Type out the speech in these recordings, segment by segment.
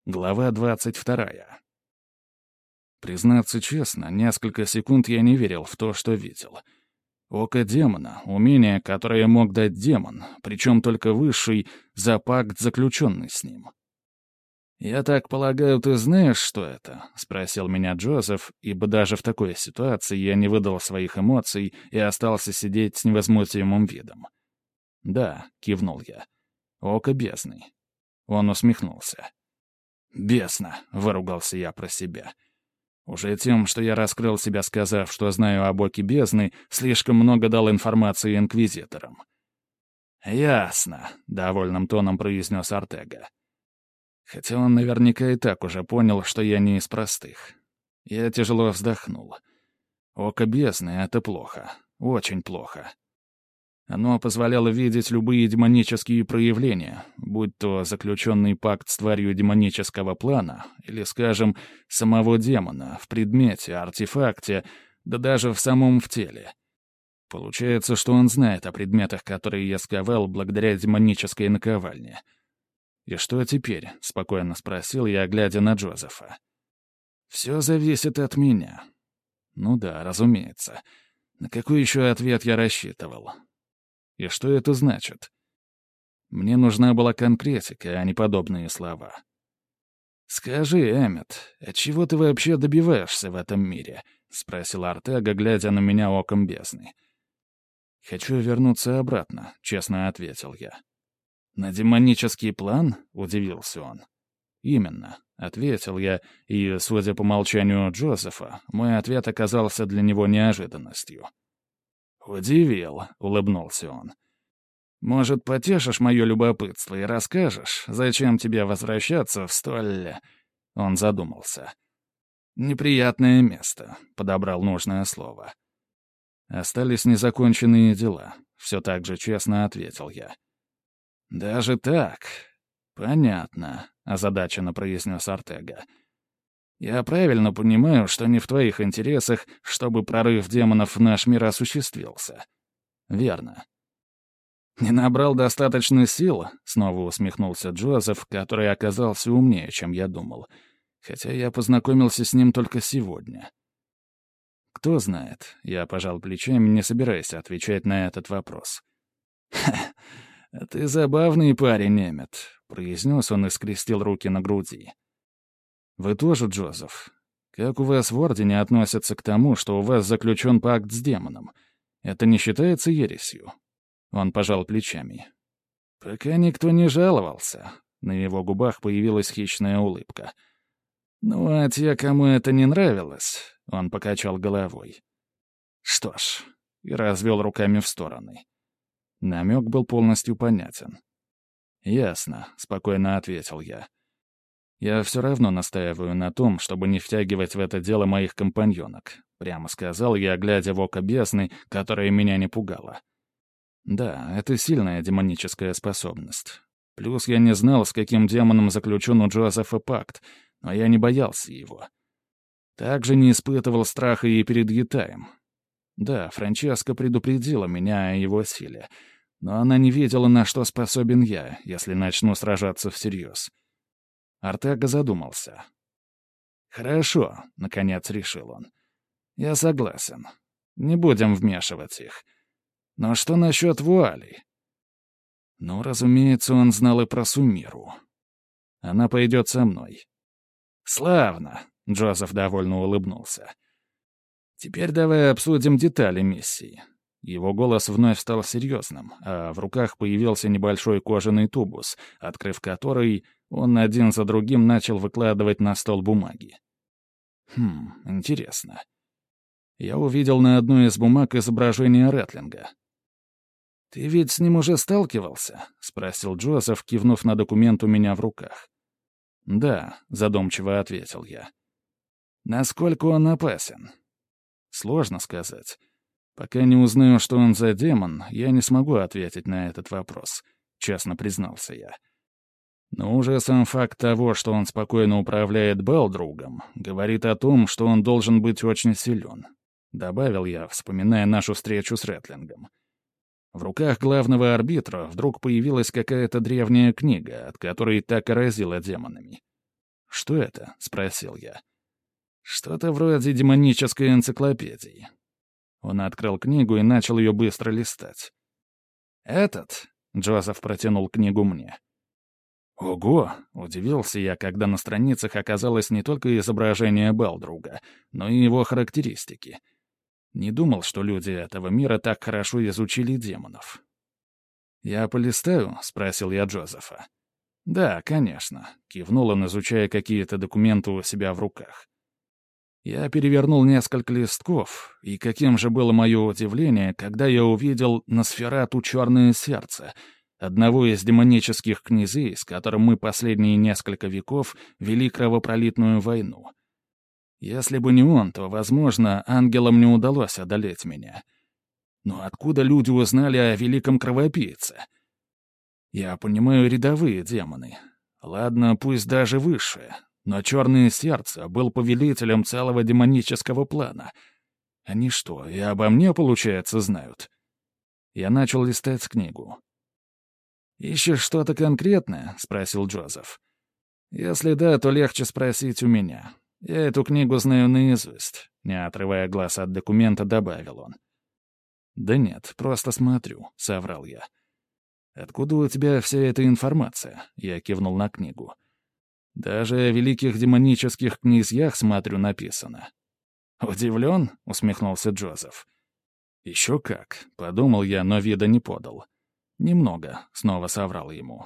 Глава 22. Признаться честно, несколько секунд я не верил в то, что видел. Око демона — умение, которое мог дать демон, причем только высший, за пакт, заключенный с ним. «Я так полагаю, ты знаешь, что это?» — спросил меня Джозеф, ибо даже в такой ситуации я не выдал своих эмоций и остался сидеть с невозмутимым видом. «Да», — кивнул я. «Око бездны». Он усмехнулся. «Бесно», — выругался я про себя. Уже тем, что я раскрыл себя, сказав, что знаю об оке бездны, слишком много дал информации инквизиторам. «Ясно», — довольным тоном произнес Артега. Хотя он наверняка и так уже понял, что я не из простых. Я тяжело вздохнул. Око бездны — это плохо. Очень плохо. Оно позволяло видеть любые демонические проявления, будь то заключенный пакт с тварью демонического плана или, скажем, самого демона в предмете, артефакте, да даже в самом в теле. Получается, что он знает о предметах, которые я сковал благодаря демонической наковальне. «И что теперь?» — спокойно спросил я, глядя на Джозефа. «Все зависит от меня». «Ну да, разумеется. На какой еще ответ я рассчитывал?» И что это значит? Мне нужна была конкретика, а не подобные слова. «Скажи, Эммет, а чего ты вообще добиваешься в этом мире?» — спросил Артега, глядя на меня оком бездны. «Хочу вернуться обратно», — честно ответил я. «На демонический план?» — удивился он. «Именно», — ответил я, и, судя по молчанию Джозефа, мой ответ оказался для него неожиданностью. «Удивил», — улыбнулся он. «Может, потешишь мое любопытство и расскажешь, зачем тебе возвращаться в столь...» Он задумался. «Неприятное место», — подобрал нужное слово. «Остались незаконченные дела», — все так же честно ответил я. «Даже так? Понятно», — озадаченно произнес Артега. «Я правильно понимаю, что не в твоих интересах, чтобы прорыв демонов в наш мир осуществился?» «Верно». «Не набрал достаточно сил?» — снова усмехнулся Джозеф, который оказался умнее, чем я думал. Хотя я познакомился с ним только сегодня. «Кто знает?» — я пожал плечами, не собираясь отвечать на этот вопрос. «Ха, ты забавный парень, Эммет», — произнес он и скрестил руки на груди. «Вы тоже, Джозеф? Как у вас в Ордене относятся к тому, что у вас заключен пакт с демоном? Это не считается ересью?» Он пожал плечами. «Пока никто не жаловался». На его губах появилась хищная улыбка. «Ну, а те, кому это не нравилось...» Он покачал головой. «Что ж...» И развел руками в стороны. Намек был полностью понятен. «Ясно», — спокойно ответил я. «Я все равно настаиваю на том, чтобы не втягивать в это дело моих компаньонок», — прямо сказал я, глядя в око бездны, которое меня не пугало. «Да, это сильная демоническая способность. Плюс я не знал, с каким демоном заключен у Джозефа пакт, но я не боялся его. Также не испытывал страха и перед Ятаем. Да, Франческа предупредила меня о его силе, но она не видела, на что способен я, если начну сражаться всерьез». Артега задумался. «Хорошо», — наконец решил он. «Я согласен. Не будем вмешивать их. Но что насчет вуали?» Ну, разумеется, он знал и про Сумиру. Она пойдет со мной. «Славно», — Джозеф довольно улыбнулся. «Теперь давай обсудим детали миссии». Его голос вновь стал серьезным, а в руках появился небольшой кожаный тубус, открыв который, он один за другим начал выкладывать на стол бумаги. Интересно. Я увидел на одной из бумаг изображение Рэтлинга. «Ты ведь с ним уже сталкивался?» — спросил Джозеф, кивнув на документ у меня в руках. «Да», — задумчиво ответил я. «Насколько он опасен?» «Сложно сказать. Пока не узнаю, что он за демон, я не смогу ответить на этот вопрос», — честно признался я. Но уже сам факт того, что он спокойно управляет Балдругом, говорит о том, что он должен быть очень силен», — добавил я, вспоминая нашу встречу с Рэтлингом. В руках главного арбитра вдруг появилась какая-то древняя книга, от которой так и разило демонами. «Что это?» — спросил я. «Что-то вроде демонической энциклопедии». Он открыл книгу и начал ее быстро листать. «Этот?» — Джозеф протянул книгу мне. «Ого!» — удивился я, когда на страницах оказалось не только изображение Балдруга, но и его характеристики. Не думал, что люди этого мира так хорошо изучили демонов. «Я полистаю?» — спросил я Джозефа. «Да, конечно», — кивнул он, изучая какие-то документы у себя в руках. Я перевернул несколько листков, и каким же было мое удивление, когда я увидел Носферату «Черное сердце», одного из демонических князей, с которым мы последние несколько веков вели кровопролитную войну. Если бы не он, то, возможно, ангелам не удалось одолеть меня. Но откуда люди узнали о великом кровопийце? Я понимаю рядовые демоны. Ладно, пусть даже высшие. Но Черное сердце был повелителем целого демонического плана. Они что, и обо мне, получается, знают? Я начал листать книгу. «Ищешь что-то конкретное?» — спросил Джозеф. «Если да, то легче спросить у меня. Я эту книгу знаю наизусть», — не отрывая глаз от документа, добавил он. «Да нет, просто смотрю», — соврал я. «Откуда у тебя вся эта информация?» — я кивнул на книгу. «Даже о великих демонических князьях, смотрю, написано». «Удивлен?» — усмехнулся Джозеф. «Еще как», — подумал я, но вида не подал. «Немного», — снова соврал ему.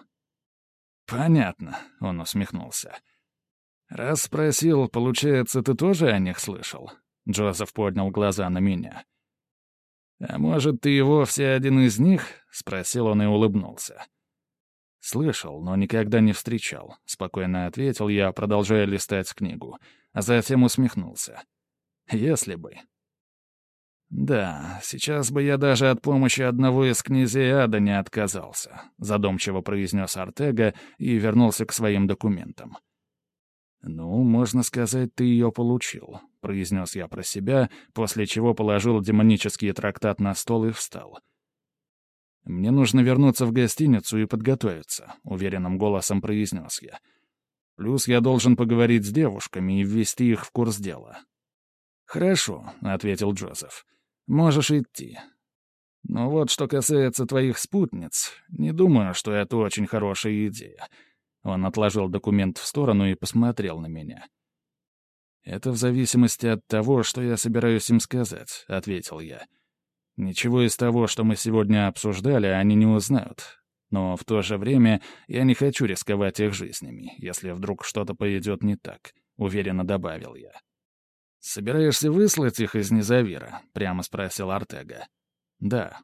«Понятно», — он усмехнулся. «Раз спросил, получается, ты тоже о них слышал?» Джозеф поднял глаза на меня. «А может, ты и вовсе один из них?» — спросил он и улыбнулся. «Слышал, но никогда не встречал», — спокойно ответил я, продолжая листать книгу, а затем усмехнулся. «Если бы». «Да, сейчас бы я даже от помощи одного из князей ада не отказался», — задумчиво произнес Артега и вернулся к своим документам. «Ну, можно сказать, ты ее получил», — произнес я про себя, после чего положил демонический трактат на стол и встал. «Мне нужно вернуться в гостиницу и подготовиться», — уверенным голосом произнес я. «Плюс я должен поговорить с девушками и ввести их в курс дела». «Хорошо», — ответил Джозеф. «Можешь идти. Но вот что касается твоих спутниц, не думаю, что это очень хорошая идея». Он отложил документ в сторону и посмотрел на меня. «Это в зависимости от того, что я собираюсь им сказать», — ответил я. «Ничего из того, что мы сегодня обсуждали, они не узнают. Но в то же время я не хочу рисковать их жизнями, если вдруг что-то пойдет не так», — уверенно добавил я. «Собираешься выслать их из Незавира?» — прямо спросил Артега. «Да».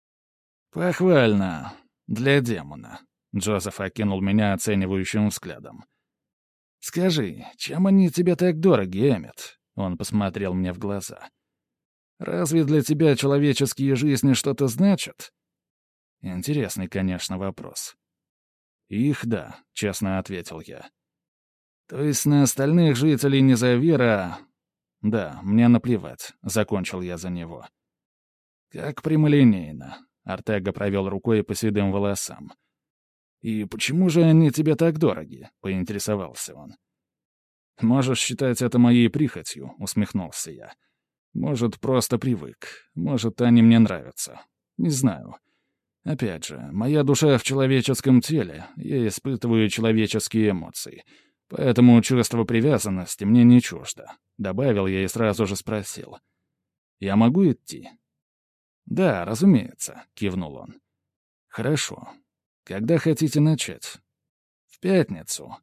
«Похвально. Для демона». Джозеф окинул меня оценивающим взглядом. «Скажи, чем они тебе так дороги, Эммет?» Он посмотрел мне в глаза. «Разве для тебя человеческие жизни что-то значат?» Интересный, конечно, вопрос. «Их да», — честно ответил я. «То есть на остальных жителей Незавира...» «Да, мне наплевать», — закончил я за него. «Как прямолинейно», — Артега провел рукой по седым волосам. «И почему же они тебе так дороги?» — поинтересовался он. «Можешь считать это моей прихотью», — усмехнулся я. «Может, просто привык. Может, они мне нравятся. Не знаю. Опять же, моя душа в человеческом теле, я испытываю человеческие эмоции. Поэтому чувство привязанности мне не чуждо», — добавил я и сразу же спросил. «Я могу идти?» «Да, разумеется», — кивнул он. «Хорошо. Когда хотите начать?» «В пятницу».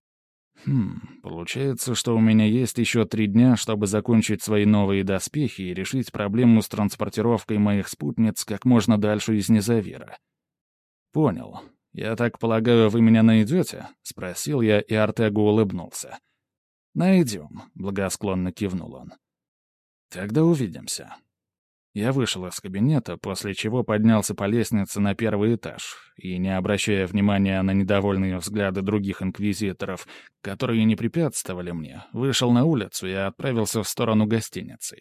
Получается, что у меня есть еще 3 дня, чтобы закончить свои новые доспехи и решить проблему с транспортировкой моих спутниц как можно дальше из Незавира. «Понял. Я так полагаю, вы меня найдете?» — спросил я, и Артега улыбнулся. «Найдем», — благосклонно кивнул он. «Тогда увидимся». Я вышел из кабинета, после чего поднялся по лестнице на 1-й этаж и, не обращая внимания на недовольные взгляды других инквизиторов, которые не препятствовали мне, вышел на улицу и отправился в сторону гостиницы.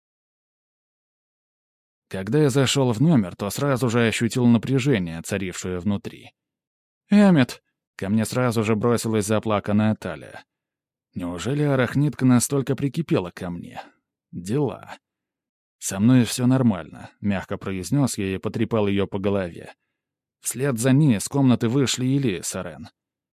Когда я зашел в номер, то сразу же ощутил напряжение, царившее внутри. «Эммет!» — ко мне сразу же бросилась заплаканная Талия. Неужели арахнитка настолько прикипела ко мне? Дела. «Со мной все нормально», — мягко произнес я и потрепал ее по голове. Вслед за ней из комнаты вышли Илья с Ирен.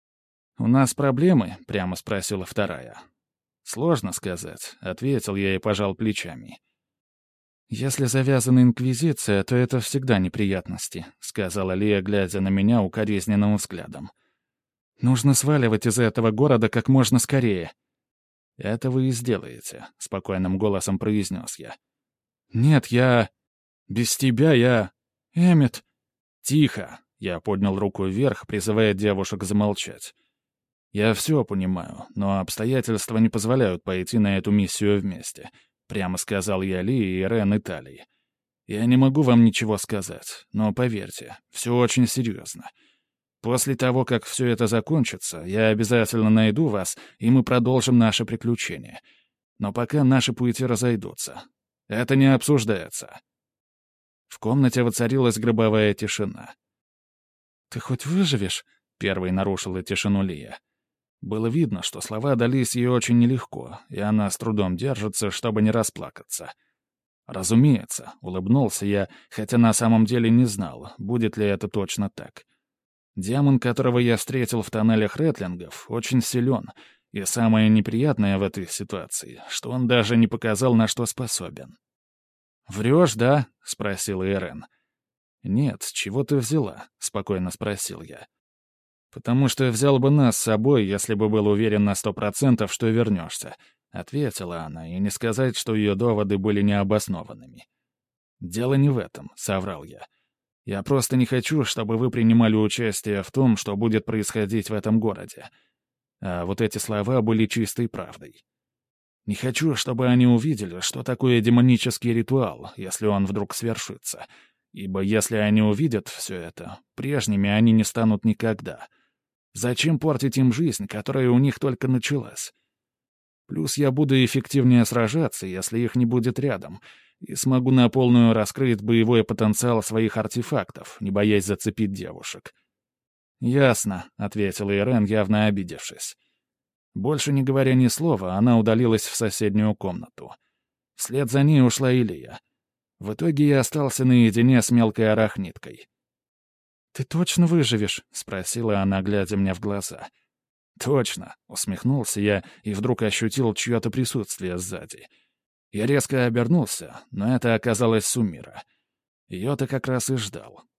«У нас проблемы?» — прямо спросила вторая. «Сложно сказать», — ответил я и пожал плечами. «Если завязана инквизиция, то это всегда неприятности», — сказала Лия, глядя на меня укоризненным взглядом. «Нужно сваливать из этого города как можно скорее». «Это вы и сделаете», — спокойным голосом произнес я. «Нет, я... Без тебя я... Эммет...» «Тихо!» — я поднял руку вверх, призывая девушек замолчать. «Я все понимаю, но обстоятельства не позволяют пойти на эту миссию вместе», — прямо сказал я Ли и Ирен и Талии. «Я не могу вам ничего сказать, но поверьте, все очень серьезно. После того, как все это закончится, я обязательно найду вас, и мы продолжим наше приключение. Но пока наши пути разойдутся. Это не обсуждается». В комнате воцарилась гробовая тишина. «Ты хоть выживешь?» — первой нарушила тишину Лия. Было видно, что слова дались ей очень нелегко, и она с трудом держится, чтобы не расплакаться. «Разумеется», — улыбнулся я, хотя на самом деле не знал, будет ли это точно так. Демон, которого я встретил в тоннелях Ретлингов, очень силен, и самое неприятное в этой ситуации, что он даже не показал, на что способен. «Врешь, да?» — спросила Ирен. «Нет, с чего ты взяла?» — спокойно спросил я. «Потому что взял бы нас с собой, если бы был уверен на 100%, что вернешься», — ответила она, и не сказать, что ее доводы были необоснованными. «Дело не в этом», — соврал я. «Я просто не хочу, чтобы вы принимали участие в том, что будет происходить в этом городе». А вот эти слова были чистой правдой. Не хочу, чтобы они увидели, что такое демонический ритуал, если он вдруг свершится. Ибо если они увидят все это, прежними они не станут никогда. Зачем портить им жизнь, которая у них только началась? Плюс я буду эффективнее сражаться, если их не будет рядом, и смогу на полную раскрыть боевой потенциал своих артефактов, не боясь зацепить девушек. «Ясно», — ответила Ирен, явно обидевшись. Больше не говоря ни слова, она удалилась в соседнюю комнату. Вслед за ней ушла Илья. В итоге я остался наедине с мелкой арахниткой. «Ты точно выживешь?» — спросила она, глядя мне в глаза. «Точно», — усмехнулся я и вдруг ощутил чье-то присутствие сзади. Я резко обернулся, но это оказалось Сумира. Ее-то как раз и ждал.